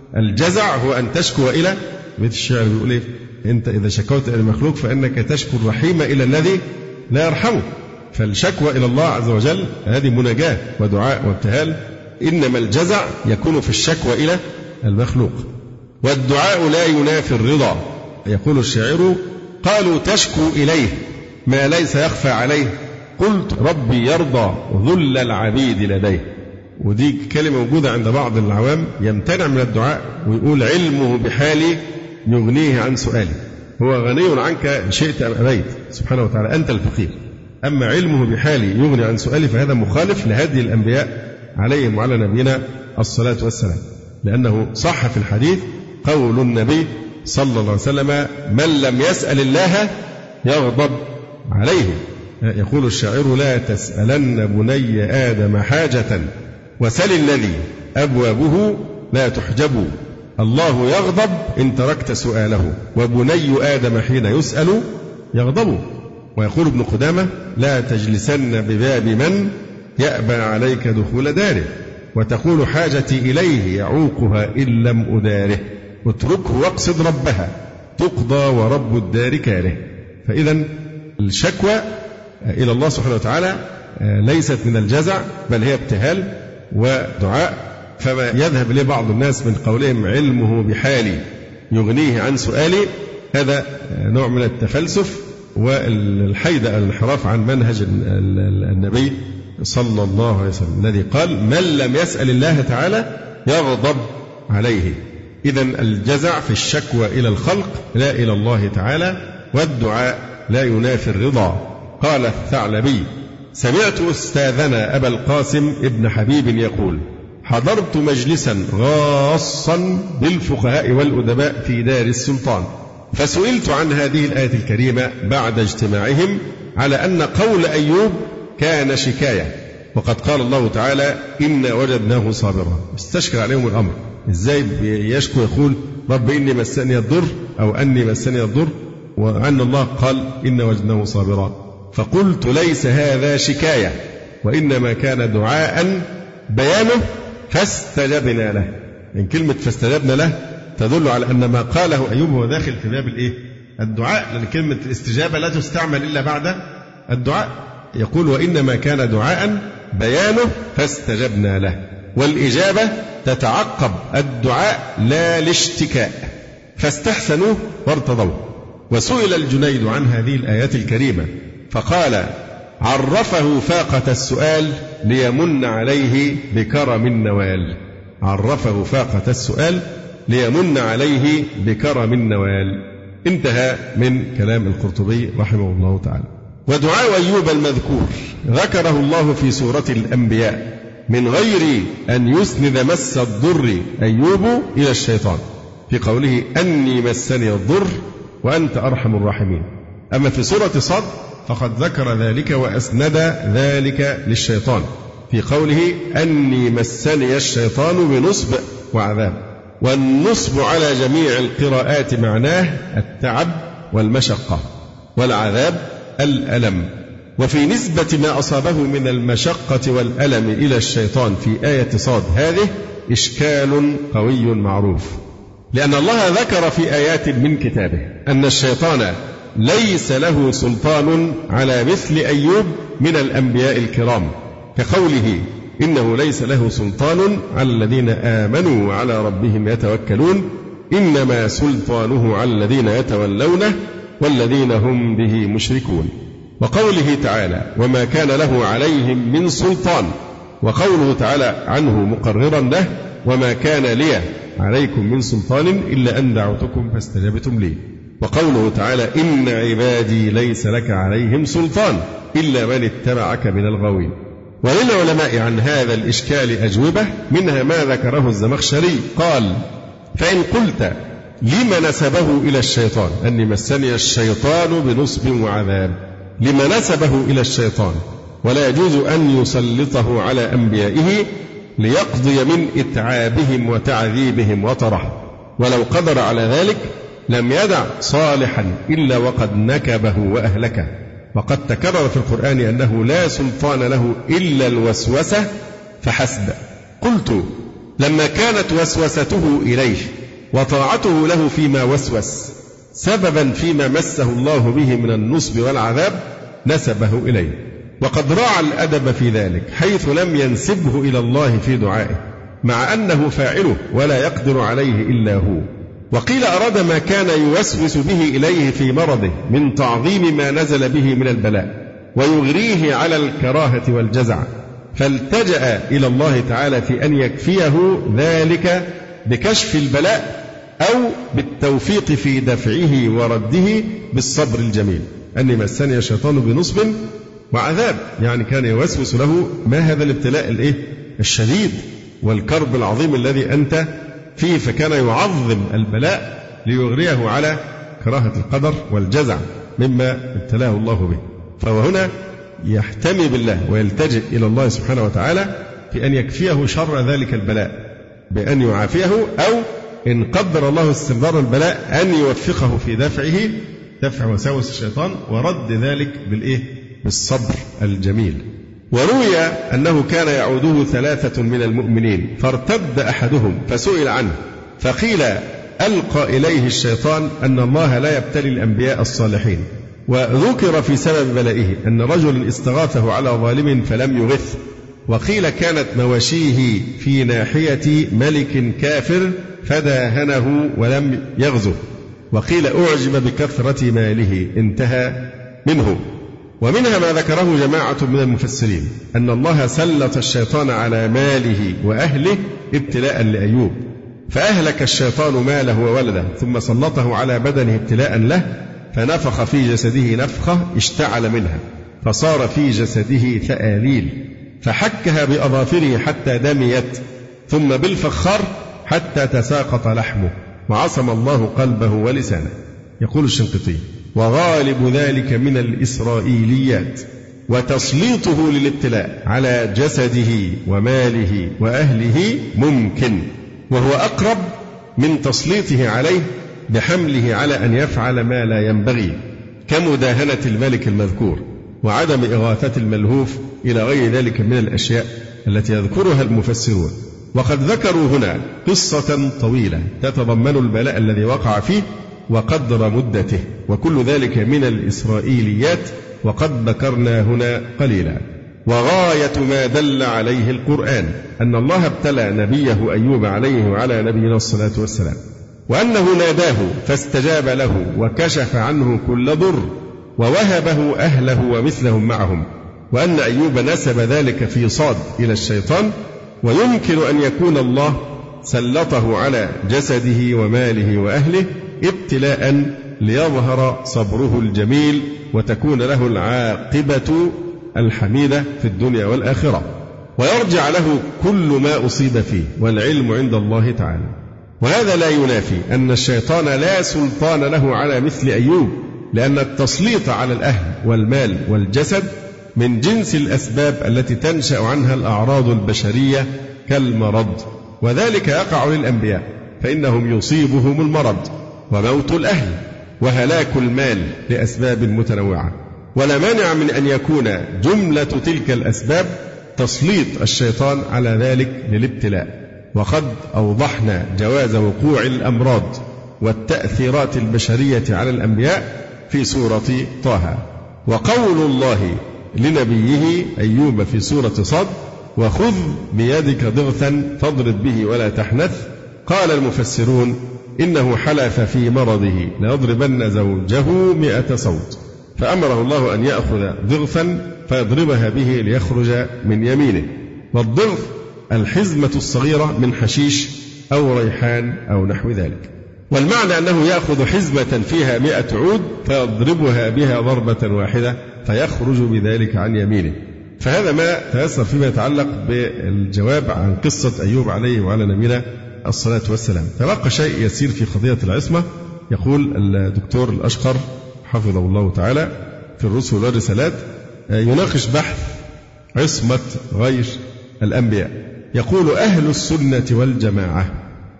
الجزع هو أن تشكو إلى، بيت الشعر بيقول إيه؟ أنت إذا شكوت إلى المخلوق فإنك تشكو الرحيم إلى الذي لا يرحمه. فالشكوى إلى الله عز وجل هذه مناجاة ودعاء وابتهال، إنما الجزع يكون في الشكوى إلى المخلوق. والدعاء لا ينافي الرضا. يقول الشاعر: قالوا تشكو إليه ما ليس يخفى عليه، قلت ربي يرضى ذل العبيد لديه. ودي كلمة موجودة عند بعض العوام، يمتنع من الدعاء ويقول علمه بحالي يغنيه عن سؤالي. هو غني عنك شئت أم أبيت سبحانه وتعالى، أنت الفقير. أما علمه بحالي يغني عن سؤالي فهذا مخالف لهدي الأنبياء عليهم وعلى نبينا الصلاة والسلام، لأنه صح في الحديث قول النبي صلى الله عليه وسلم: من لم يسأل الله يغضب عليه. يقول الشاعر: لا تسألن بني آدم حاجة وسل الذي أبوابه لا تحجب، الله يغضب إن تركت سؤاله، وبني آدم حين يسأل يغضب. ويقول ابن قدامة: لا تجلسن بباب من يأبى عليك دخول داره، وتقول حاجتي إليه يعوقها إن لم أداره، اتركه واقصد ربها تقضى ورب الدار كاره. فإذا الشكوى إلى الله سبحانه وتعالى ليست من الجزع، بل هي ابتهال ودعاء. فما يذهب إليه بعض الناس من قولهم علمه بحالي يغنيه عن سؤالي، هذا نوع من التفلسف والحيد الانحراف عن منهج النبي صلى الله عليه وسلم الذي قال: من لم يسأل الله تعالى يغضب عليه. إذا الجزع في الشكوى إلى الخلق لا إلى الله تعالى، والدعاء لا ينافي الرضا. قال الثعلبي: سمعت أستاذنا أبا القاسم ابن حبيب يقول: حضرت مجلسا غاصا بالفقهاء والأدباء في دار السلطان، فسئلت عن هذه الآية الكريمة بعد اجتماعهم على أن قول أيوب كان شكاية، وقد قال الله تعالى: إنا وجدناه صابرا. استشكل عليهم الأمر، إزاي يشكو يقول رب إني مسني الضر أو أني مسني الضر، وأن الله قال إنا وجدناه صابرا. فقلت: ليس هذا شكاية، وإنما كان دعاء بيانه فاستجبنا له. يعني كلمة فاستجبنا له تدل على أن ما قاله أيوب هو داخل في باب الدعاء، لأن كلمة الاستجابة لا تستعمل إلا بعد الدعاء. يقول وإنما كان دعاء بيانه فاستجبنا له، والإجابة تتعقب الدعاء لا الاشتكاء، فاستحسنوه وارتضوه. وسئل الجنيد عن هذه الآيات الكريمة فقال عرفه فاقة السؤال ليمن عليه بكرم النوال. عرفه فاقة السؤال ليمن عليه بكرم النوال. انتهى من كلام القرطبي رحمه الله تعالى. ودعاء أيوب المذكور ذكره الله في سورة الأنبياء من غير أن يسند مس الضر أيوب إلى الشيطان، في قوله أني مسني الضر وأنت أرحم الراحمين. أما في سورة صاد فقد ذكر ذلك وأسند ذلك للشيطان في قوله أني مسني الشيطان بنصب وعذاب. والنصب على جميع القراءات معناه التعب والمشقة، والعذاب الألم. وفي نسبة ما أصابه من المشقة والألم إلى الشيطان في آية صاد هذه إشكال قوي معروف، لأن الله ذكر في آيات من كتابه أن الشيطان ليس له سلطان على مثل أيوب من الأنبياء الكرام، كقوله إنه ليس له سلطان على الذين آمنوا وعلى ربهم يتوكلون إنما سلطانه على الذين يتولونه والذين هم به مشركون. وقوله تعالى وما كان له عليهم من سلطان، وقوله تعالى عنه مقررا له وما كان لي عليكم من سلطان إلا أن دعوتكم فاستجبتم لي. وقوله تعالى إن عبادي ليس لك عليهم سلطان إلا من اتبعك من الغاوين. وللعلماء عن هذا الإشكال أجوبة، منها ما ذكره الزمخشري قال فإن قلت لما نسبه إلى الشيطان أني مسني الشيطان بنصب وعذاب، لما نسبه إلى الشيطان ولا يجوز أن يسلطه على أنبيائه ليقضي من إتعابهم وتعذيبهم وطره، ولو قدر على ذلك لم يدع صالحا إلا وقد نكبه وأهلكه. وقد تكرر في القرآن أنه لا سلطان له إلا الوسوسة فحسب. قلت لما كانت وسوسته إليه وطاعته له فيما وسوس سببا فيما مسه الله به من النصب والعذاب نسبه إليه، وقد راعى الأدب في ذلك حيث لم ينسبه إلى الله في دعائه مع أنه فاعله ولا يقدر عليه إلا هو. وقيل أراد ما كان يوسوس به إليه في مرضه من تعظيم ما نزل به من البلاء ويغريه على الكراهة والجزع، فالتجأ إلى الله تعالى في أن يكفيه ذلك بكشف البلاء أو بالتوفيق في دفعه ورده بالصبر الجميل. أني مسني الشيطان بنصب وعذاب، يعني كان يوسوس له ما هذا الابتلاء الشديد والكرب العظيم الذي أنت فيه، فكان يعظم البلاء ليغريه على كراهة القدر والجزع مما ابتلاه الله به. فهو هنا يحتمي بالله ويلتجئ إلى الله سبحانه وتعالى في أن يكفيه شر ذلك البلاء بأن يعافيه، أو إن قدر الله استمرار البلاء أن يوفقه في دفع وساوس الشيطان ورد ذلك بالصبر الجميل. وروي أنه كان يعوده 3 من المؤمنين فارتد أحدهم فسئل عنه فقيل ألقى إليه الشيطان أن الله لا يبتلي الأنبياء الصالحين. وذكر في سبب بلائه أن رجل استغاثه على ظالم فلم يغث، وقيل كانت مواشيه في ناحية ملك كافر فداهنه ولم يغزه، وقيل أعجب بكثرة ماله انتهى منه. ومنها ما ذكره جماعة من المفسرين أن الله سلط الشيطان على ماله وأهله ابتلاء لأيوب، فأهلك الشيطان ماله وولده ثم سلطه على بدنه ابتلاء له، فنفخ في جسده نفخة اشتعل منها فصار في جسده ثآليل، فحكها بأظافره حتى دميت، ثم بالفخار حتى تساقط لحمه، وعصم الله قلبه ولسانه. يقول الشنقيطي وغالب ذلك من الإسرائيليات، وتسليطه للابتلاء على جسده وماله وأهله ممكن، وهو أقرب من تسليطه عليه بحمله على أن يفعل ما لا ينبغي كمداهنة الملك المذكور وعدم إغاثة الملهوف إلى غير ذلك من الأشياء التي يذكرها المفسرون. وقد ذكروا هنا قصة طويلة تتضمن البلاء الذي وقع فيه وقدر مدته، وكل ذلك من الإسرائيليات، وقد ذكرنا هنا قليلا. وغاية ما دل عليه القرآن أن الله ابتلى نبيه أيوب عليه وعلى نبينا الصلاة والسلام، وأنه ناداه فاستجاب له وكشف عنه كل ضر ووهبه أهله ومثلهم معهم، وأن أيوب نسب ذلك في صاد إلى الشيطان، ويمكن أن يكون الله سلطه على جسده وماله وأهله ابتلاء ليظهر صبره الجميل وتكون له العاقبة الحميدة في الدنيا والآخرة، ويرجع له كل ما أصيب فيه، والعلم عند الله تعالى. وهذا لا ينافي أن الشيطان لا سلطان له على مثل أيوب، لأن التسليط على الأهل والمال والجسد من جنس الأسباب التي تنشأ عنها الأعراض البشرية كالمرض، وذلك يقع للأنبياء فإنهم يصيبهم المرض وموت الأهل وهلاك المال لأسباب متنوعة. ولا مانع من أن يكون جملة تلك الأسباب تسليط الشيطان على ذلك للابتلاء، وقد أوضحنا جواز وقوع الأمراض والتأثيرات البشرية على الأنبياء في سورة طه. وقول الله لنبيه أيوب في سورة صاد: وخذ بيدك ضغثا فاضرب به ولا تحنث، قال المفسرون إنه حلف في مرضه ليضربن زوجه 100 صوت، فأمره الله أن يأخذ ضغثا فيضربها به ليخرج من يمينه. والضغث الحزمة الصغيرة من حشيش أو ريحان أو نحو ذلك، والمعنى أنه يأخذ حزمة فيها 100 عود فيضربها بها ضربة واحدة فيخرج بذلك عن يمينه. فهذا ما تيسر فيما يتعلق بالجواب عن قصة أيوب عليه وعلى نبينا الصلاة والسلام. تبقى شيء يسير في قضية العصمة. يقول الدكتور الأشقر حفظه الله تعالى في الرسل والرسالات يناقش بحث عصمة غير الأنبياء. يقول: أهل السنة والجماعة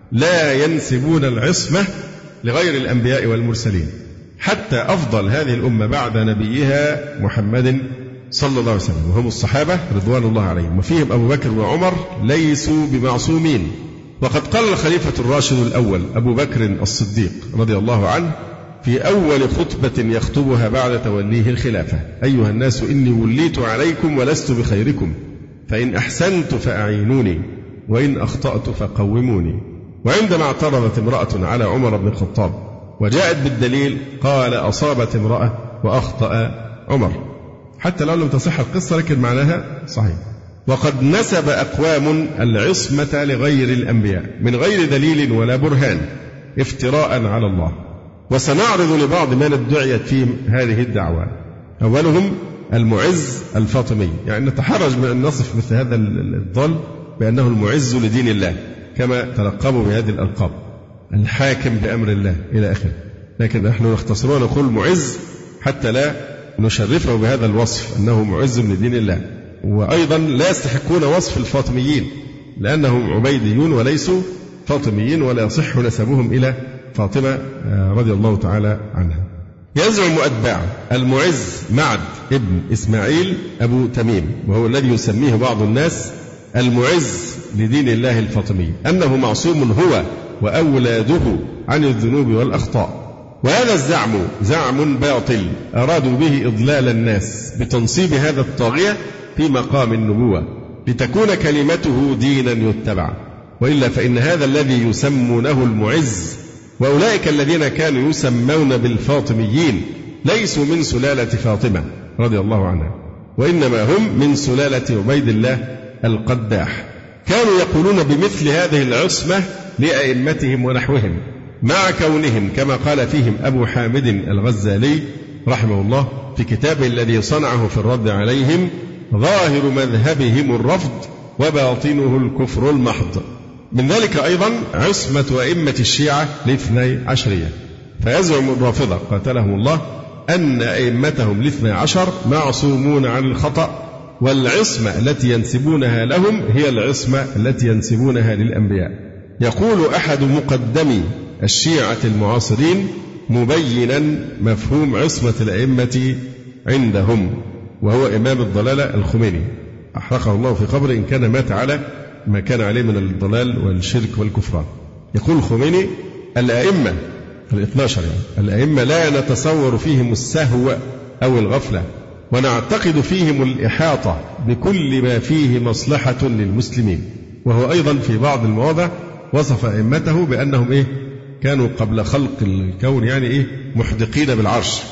لا ينسبون العصمة لغير الأنبياء والمرسلين، حتى أفضل هذه الأمة بعد نبيها محمد صلى الله عليه وسلم، وهم الصحابة رضوان الله عليهم، وفيهم أبو بكر وعمر ليسوا بمعصومين. وقد قال الخليفة الراشد الأول أبو بكر الصديق رضي الله عنه في أول خطبة يخطبها بعد توليه الخلافة: أيها الناس إني وليت عليكم ولست بخيركم، فإن أحسنت فأعينوني وإن أخطأت فقوموني. وعندما اعترضت امرأة على عمر بن الخطاب وجاءت بالدليل قال: أصابت امرأة وأخطأ عمر، حتى لو لم تصح القصة لكن معناها صحيح. وقد نسب أقوام العصمة لغير الأنبياء من غير دليل ولا برهان افتراء على الله، وسنعرض لبعض من ادعيت فيهم هذه الدعوة. أولهم المعز الفاطمي، يعني نتحرج من أن نصف مثل هذا الضال بأنه المعز لدين الله كما تلقبوا بهذه الألقاب، الحاكم بأمر الله إلى آخره، لكن نحن نختصرون نقول معز حتى لا نشرفه بهذا الوصف أنه معز لدين الله. وأيضا لا يستحقون وصف الفاطميين لأنهم عبيديون وليسوا فاطميين، ولا يصح نسبهم إلى فاطمة رضي الله تعالى عنها. يزعم أتباع المعز معد ابن إسماعيل أبو تميم، وهو الذي يسميه بعض الناس المعز لدين الله الفاطمي، أنه معصوم هو وأولاده عن الذنوب والأخطاء. وهذا الزعم زعم باطل أرادوا به إضلال الناس بتنصيب هذا الطاغية في مقام النبوة لتكون كلمته دينا يتبع، وإلا فإن هذا الذي يسمونه المعز وأولئك الذين كانوا يسمون بالفاطميين ليسوا من سلالة فاطمة رضي الله عنها، وإنما هم من سلالة عبيد الله القداح. كانوا يقولون بمثل هذه العصمة لأئمتهم ونحوهم، مع كونهم كما قال فيهم أبو حامد الغزالي رحمه الله في كتابه الذي صنعه في الرد عليهم: ظاهر مذهبهم الرفض وباطنه الكفر المحض. من ذلك أيضا عصمة أئمة الشيعة الاثني عشرية، فيزعم الرافضة قاتلهم الله أن أئمتهم الاثني عشر معصومون عن الخطأ، والعصمة التي ينسبونها لهم هي العصمة التي ينسبونها للأنبياء. يقول أحد مقدمي الشيعة المعاصرين مبينا مفهوم عصمة الأئمة عندهم، وهو إمام الضلالة الخميني، أحرقه الله في قبره إن كان مات على ما كان عليه من الضلال والشرك والكفران. يقول الخميني: الأئمة ال12 الأئمة لا نتصور فيهم السهو أو الغفلة، ونعتقد فيهم الإحاطة بكل ما فيه مصلحة للمسلمين. وهو أيضا في بعض المواضع وصف أئمته بأنهم كانوا قبل خلق الكون محدقين بالعرش.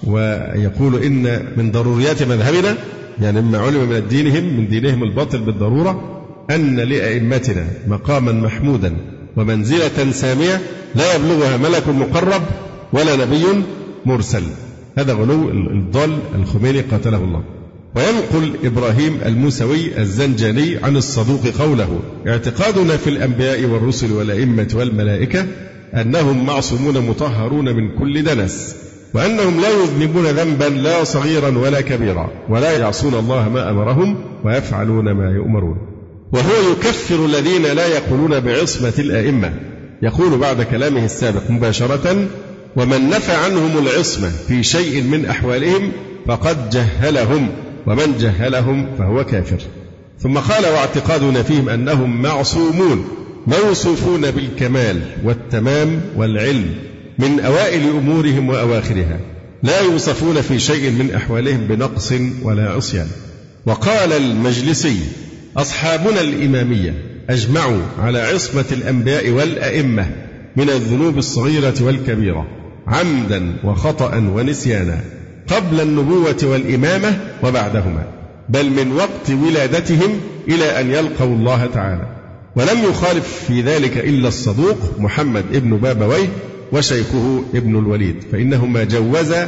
ويقول إن من ضروريات مذهبنا مما علم من دينهم الباطل بالضرورة أن لأئمتنا مقاما محمودا ومنزلة سامية لا يبلغها ملك مقرب ولا نبي مرسل. هذا غلو الضال الخميني قاتله الله. وينقل إبراهيم الموسوي الزنجاني عن الصدوق قوله: اعتقادنا في الأنبياء والرسل والأئمة والملائكة أنهم معصومون مطهرون من كل دنس، وأنهم لا يذنبون ذنبا لا صغيرا ولا كبيرا، ولا يعصون الله ما أمرهم ويفعلون ما يؤمرون. وهو يكفر الذين لا يقولون بعصمة الأئمة، يقول بعد كلامه السابق مباشرة: ومن نفى عنهم العصمة في شيء من أحوالهم فقد جهلهم، ومن جهلهم فهو كافر. ثم قال: واعتقادنا فيهم أنهم معصومون موصوفون بالكمال والتمام والعلم من أوائل أمورهم وأواخرها، لا يوصفون في شيء من أحوالهم بنقص ولا عصيان. وقال المجلسي: أصحابنا الإمامية أجمعوا على عصمة الأنبياء والأئمة من الذنوب الصغيرة والكبيرة عمدا وخطأ ونسيانا، قبل النبوة والإمامة وبعدهما، بل من وقت ولادتهم إلى أن يلقوا الله تعالى. ولم يخالف في ذلك إلا الصدوق محمد ابن بابويه وشيخه ابن الوليد، فإنهما جوزا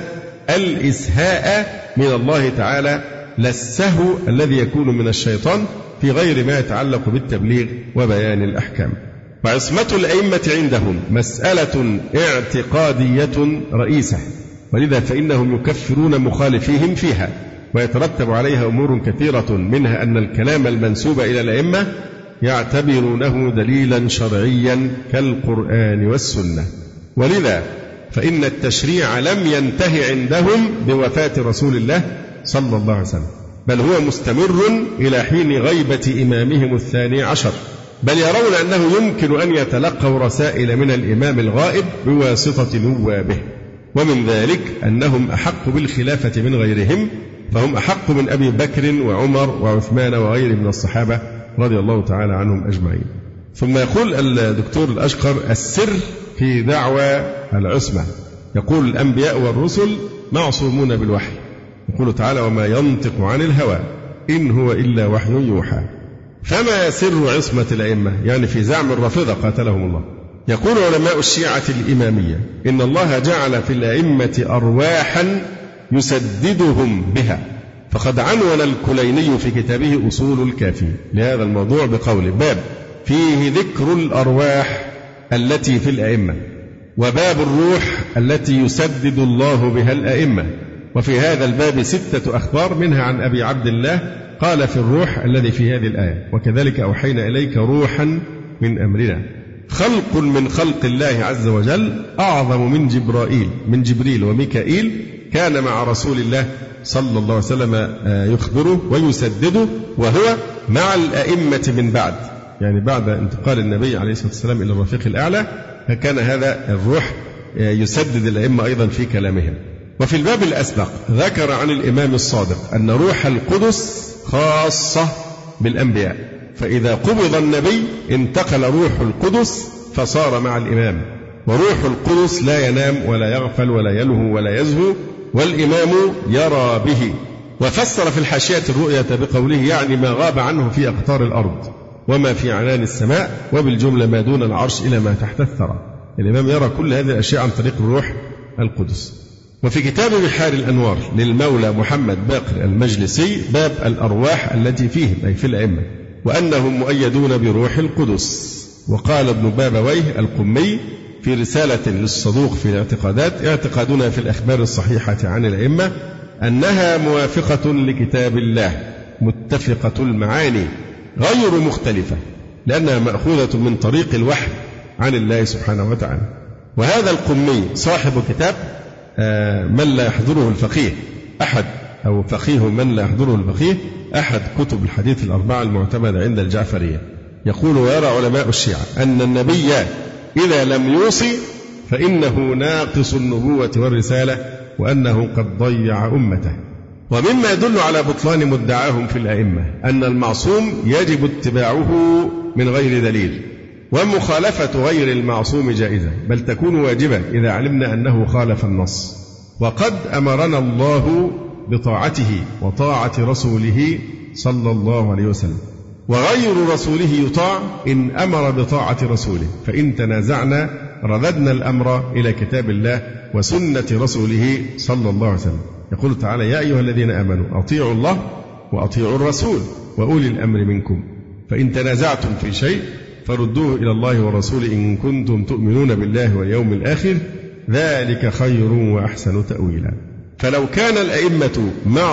الإسهاء من الله تعالى لا السهو الذي يكون من الشيطان في غير ما يتعلق بالتبليغ وبيان الأحكام. وعصمة الأئمة عندهم مسألة اعتقادية رئيسة، ولذا فإنهم يكفرون مخالفيهم فيها، ويترتب عليها أمور كثيرة، منها أن الكلام المنسوب إلى الأئمة يعتبرونه دليلا شرعيا كالقرآن والسنة. ولذا فإن التشريع لم ينتهي عندهم بوفاة رسول الله صلى الله عليه وسلم، بل هو مستمر إلى حين غيبة إمامهم الثاني عشر، بل يرون أنه يمكن أن يتلقوا رسائل من الإمام الغائب بواسطة نوابه. ومن ذلك أنهم أحق بالخلافة من غيرهم، فهم أحق من أبي بكر وعمر وعثمان وغيرهم من الصحابة رضي الله تعالى عنهم أجمعين. ثم يقول الدكتور الأشقر: السر في دعوى العصمة، يقول: الأنبياء والرسل معصومون بالوحي، يقول تعالى: وما ينطق عن الهوى إن هو إلا وحي يوحى. فما سر عصمة الأئمة؟ في زعم الرافضة قاتلهم الله. يقول علماء الشيعة الإمامية: إن الله جعل في الأئمة أرواحا يسددهم بها، فقد عنون الكليني في كتابه أصول الكافي لهذا الموضوع بقوله: باب فيه ذكر الأرواح التي في الأئمة، وباب الروح التي يسدد الله بها الأئمة. وفي هذا الباب 6 أخبار، منها عن أبي عبد الله قال في الروح الذي في هذه الآية: وكذلك أوحينا إليك روحا من أمرنا. خلق من خلق الله عز وجل أعظم من جبريل وميكائيل، كان مع رسول الله صلى الله عليه وسلم يخبره ويسدده، وهو مع الأئمة من بعد، بعد انتقال النبي عليه الصلاة والسلام إلى الرفيق الأعلى، فكان هذا الروح يسدد الأئمة أيضا في كلامهم. وفي الباب الأسبق ذكر عن الإمام الصادق أن روح القدس خاصة بالأنبياء، فإذا قبض النبي انتقل روح القدس فصار مع الإمام، وروح القدس لا ينام ولا يغفل ولا يلهو ولا يزهو، والإمام يرى به. وفسر في الحاشية الرؤية بقوله: ما غاب عنه في أقطار الأرض وما في عنان السماء، وبالجملة ما دون العرش إلى ما تحت الثرى. الإمام يرى كل هذه الأشياء عن طريق الروح القدس. وفي كتاب بحار الأنوار للمولى محمد باقر المجلسي باب الأرواح التي فيهم، أي في الأئمة، وأنهم مؤيدون بروح القدس. وقال ابن بابويه القمي في رسالة للصدوق في الاعتقادات: اعتقادنا في الأخبار الصحيحة عن الأئمة أنها موافقة لكتاب الله متفقة المعاني غير مختلفة، لأنها مأخوذة من طريق الوحي عن الله سبحانه وتعالى. وهذا القمي صاحب كتاب من لا يحضره الفقيه أحد أو فقيه من لا يحضره الفقيه، أحد كتب الحديث الأربعة المعتمدة عند الجعفرية، يقول: ويرى علماء الشيعة أن النبي إذا لم يوصي فإنه ناقص النبوة والرسالة، وأنه قد ضيع أمته. ومما يدل على بطلان مدعاهم في الأئمة أن المعصوم يجب اتباعه من غير دليل، ومخالفة غير المعصوم جائزة، بل تكون واجبة إذا علمنا أنه خالف النص. وقد أمرنا الله بطاعته وطاعة رسوله صلى الله عليه وسلم، وغير رسوله يطاع إن أمر بطاعة رسوله، فإن تنازعنا رددنا الأمر إلى كتاب الله وسنة رسوله صلى الله عليه وسلم. يقول تعالى: يا أيها الذين آمنوا أطيعوا الله وأطيعوا الرسول وأولي الأمر منكم، فإن تنازعتم في شيء فردوه إلى الله ورسوله إن كنتم تؤمنون بالله واليوم الآخر، ذلك خير وأحسن تأويلا. فلو كان الأئمة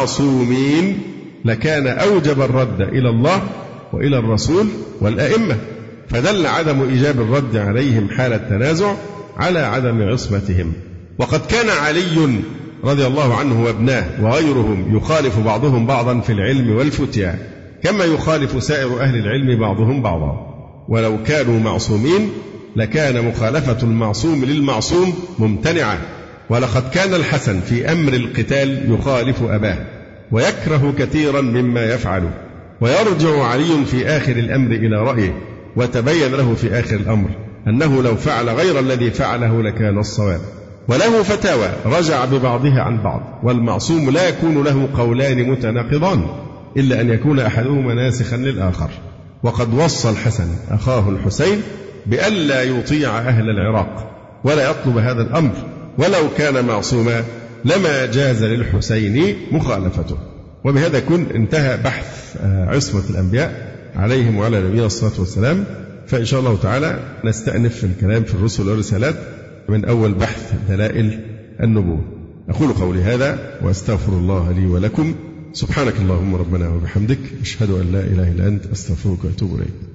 معصومين لكان أوجب الرد إلى الله وإلى الرسول والأئمة، فدل عدم إيجاب الرد عليهم حال التنازع على عدم عصمتهم. وقد كان علي رضي الله عنه وابناه وغيرهم يخالف بعضهم بعضا في العلم والفتيا، كما يخالف سائر أهل العلم بعضهم بعضا. ولو كانوا معصومين لكان مخالفة المعصوم للمعصوم ممتنعة. ولقد كان الحسن في أمر القتال يخالف أباه ويكره كثيرا مما يفعل، ويرجع علي في آخر الأمر إلى رأيه، وتبين له في آخر الأمر أنه لو فعل غير الذي فعله لكان الصواب. وله فتاوى رجع ببعضها عن بعض، والمعصوم لا يكون له قولان متناقضان إلا أن يكون أحدهما ناسخا للآخر. وقد وصى الحسن أخاه الحسين بألا يطيع أهل العراق ولا يطلب هذا الأمر، ولو كان معصوما لما جاز للحسين مخالفته. وبهذا يكون انتهى بحث عصمة الأنبياء عليهم وعلى نبينا الصلاة والسلام. فإن شاء الله تعالى نستأنف في الكلام في الرسل والرسالات من أول بحث دلائل النبوة. أقول قولي هذا وأستغفر الله لي ولكم. سبحانك اللهم ربنا وبحمدك، أشهد أن لا إله إلا أنت، أستغفرك وأتوب إليك.